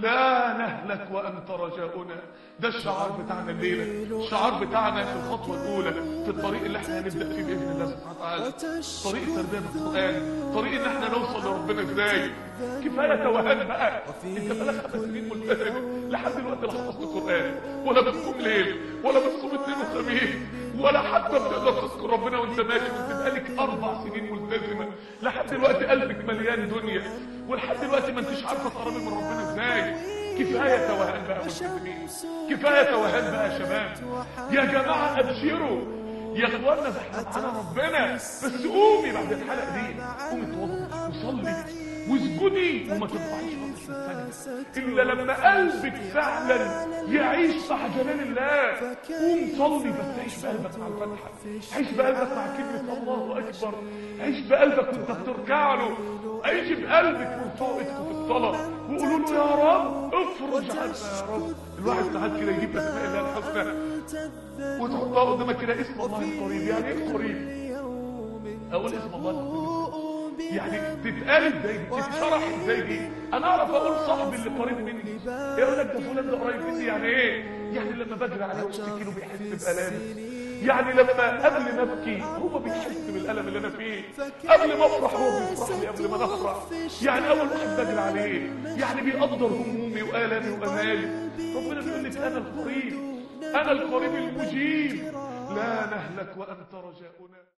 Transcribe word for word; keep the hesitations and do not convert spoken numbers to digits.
لا نهلك وأنت رجاؤنا. ده الشعار بتاعنا الليلة، الشعار بتاعنا في الخطوة الأولى في الطريق اللي احنا هنبدأ فيه بإذن الله سبحانه وتعالى، طريق التربية بالقرآن، طريق إن احنا نوصل لربنا إزاي. كفاية توهان بقى، أنت بقالك خمس سنين ملتزم لحد دلوقتي لا حفظت القرآن ولا بتصوم ليل ولا بتصوم اثنين وخميس ولا حتى بتقدر تذكر ربنا وأنت ماشي، وأنت بقالك أربع سنين ملتزمة لحد دلوقتي قلبك مليان دنيا، ولحد دلوقتي ما انتش عارفة تقربي من ربنا إزاي. كفاية توهان بقى ملتزمين، كفاية توهان بقى يا شباب. يا جماعة أبشروا يا اخوانا، ده احنا معانا ربنا. بس قومي بعد الحلقة دي، قومي اتوضي وصلي واسجدي وما ترفعيش راسك السجدة إلا لما قلبك فعلا يعيش مع جلال الله. قوم صلي بس عيش بقلبك مع الفتحة، عيش بقلبك مع كلمة الله أكبر، عيش بقلبك وانت بتركع له، عيش بقلبك وارفعوا ايدكم في الصلاة وقولوا له يا رب افرج عنا يا رب. الواحد ساعات كده يجيب اسماء الله الحسنى وتحطها قدامك كده، اسم الله القريب. يعني ايه القريب؟ اقول اسم الله القريب يعني تتقال ازاي دي؟ تتشرح ازاي دي؟ انا اعرف اقول صاحبي اللي قريب مني، يقول لك ده فلان ده قريب مني. يعني ايه؟ يعني لما بجري عليه واشتكي له بيحس بألامي، يعني لما قبل ما ابكي هو بيحس بالألم اللي انا فيه، قبل ما افرح هو بيفرح لي قبل ما انا افرح. يعني اول واحد بجري عليه، يعني بيقدر همومي وآلامي وامالي. ربنا بيقول لك انا القريب، انا القريب المجيب. لا نهلك وانت رجاؤنا.